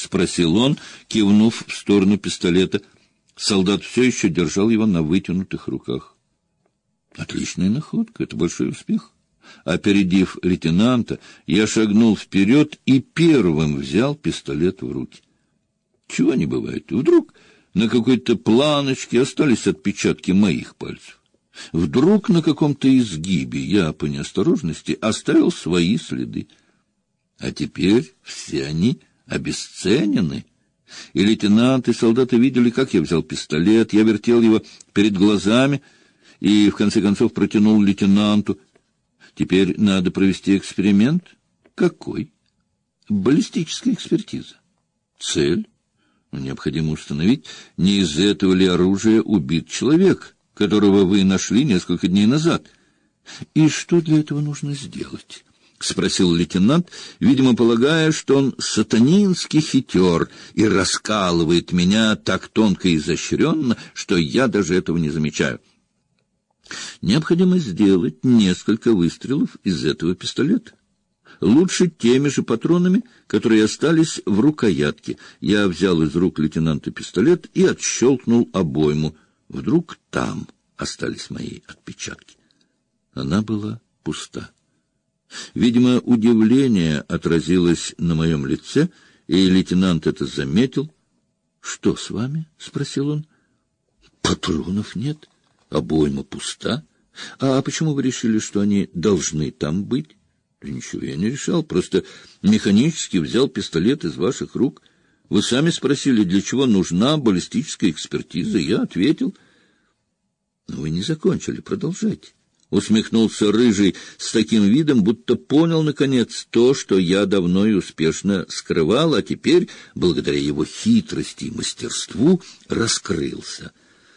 спросил он, кивнув в сторону пистолета. Солдат все еще держал его на вытянутых руках. Отличная находка, это большой успех. Опередив лейтенанта, я шагнул вперед и первым взял пистолет в руки. Чего не бывает? Вдруг на какой-то планочке остались отпечатки моих пальцев. Вдруг на каком-то изгибе я по неосторожности оставил свои следы. А теперь все они обесценены. И лейтенант, и солдаты видели, как я взял пистолет, я вертел его перед глазами и, в конце концов, протянул лейтенанту. Теперь надо провести эксперимент. Какой? Баллистическая экспертиза. Цель? Необходимо установить, не из этого ли оружия убит человек, которого вы нашли несколько дней назад. И что для этого нужно сделать? — спросил лейтенант, видимо, полагая, что он сатанинский хитер и раскалывает меня так тонко и изощренно, что я даже этого не замечаю. Необходимо сделать несколько выстрелов из этого пистолета. Лучше теми же патронами, которые остались в рукоятке. Я взял из рук лейтенанта пистолет и отщелкнул обойму. Вдруг там остались мои отпечатки. Она была пуста. Видимо, удивление отразилось на моем лице, и лейтенант это заметил. — Что с вами? — спросил он. — Патронов нет, обойма пуста. А почему вы решили, что они должны там быть? — Да ничего я не решал, просто механически взял пистолет из ваших рук. Вы сами спросили, для чего нужна баллистическая экспертиза. Я ответил. — Но вы не закончили, продолжайте. Усмехнулся Рыжий с таким видом, будто понял, наконец, то, что я давно и успешно скрывал, а теперь, благодаря его хитрости и мастерству, раскрылся.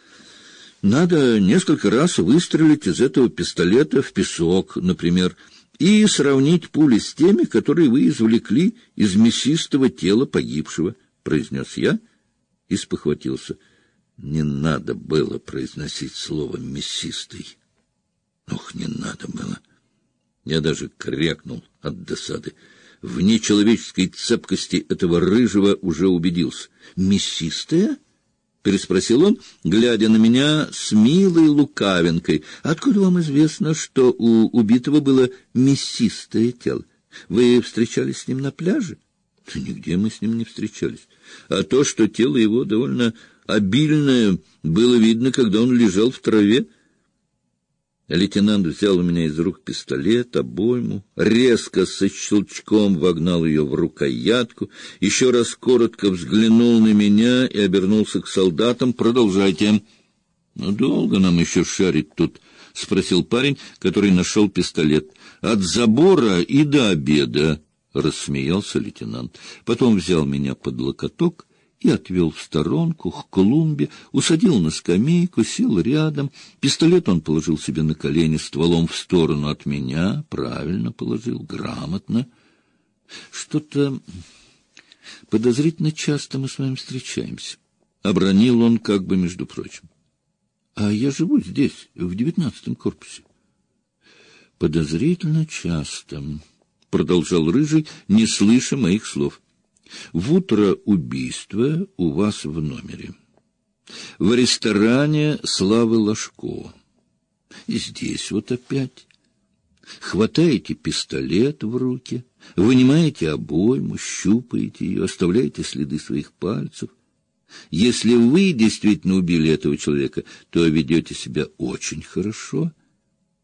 Надо несколько раз выстрелить из этого пистолета в песок, например, и сравнить пули с теми, которые вы извлекли из мясистого тела погибшего, — произнес я и спохватился. Не надо было произносить слово «мясистый». Ох, не надо было. Я даже крякнул от досады. В нечеловеческой цепкости этого Рыжего уже убедился. «Мясистая?» — переспросил он, глядя на меня с милой лукавинкой. «Откуда вам известно, что у убитого было мясистое тело? Вы встречались с ним на пляже?» «Да нигде мы с ним не встречались. А то, что тело его довольно обильное, было видно, когда он лежал в траве». Лейтенант взял у меня из рук пистолет, обойму, резко со щелчком вогнал ее в рукоятку, еще раз коротко взглянул на меня и обернулся к солдатам. «Продолжайте». «Ну, долго нам еще шарить тут?» — спросил парень, который нашел пистолет. «От забора и до обеда», — рассмеялся лейтенант. Потом взял меня под локоток и отвел в сторонку к клумбе, усадил на скамейку, сел рядом. Пистолет он положил себе на колени стволом в сторону от меня. Правильно положил, грамотно. Что-то подозрительно часто мы с вами встречаемся. Обронил он как бы между прочим. А я живу здесь, в 19-м корпусе. Подозрительно часто, продолжал Рыжий, не слыша моих слов. В утро убийства у вас в номере. В ресторане Славы Ложко. И здесь вот опять. Хватаете пистолет в руки, вынимаете обойму, щупаете ее, оставляете следы своих пальцев. Если вы действительно убили этого человека, то ведете себя очень хорошо —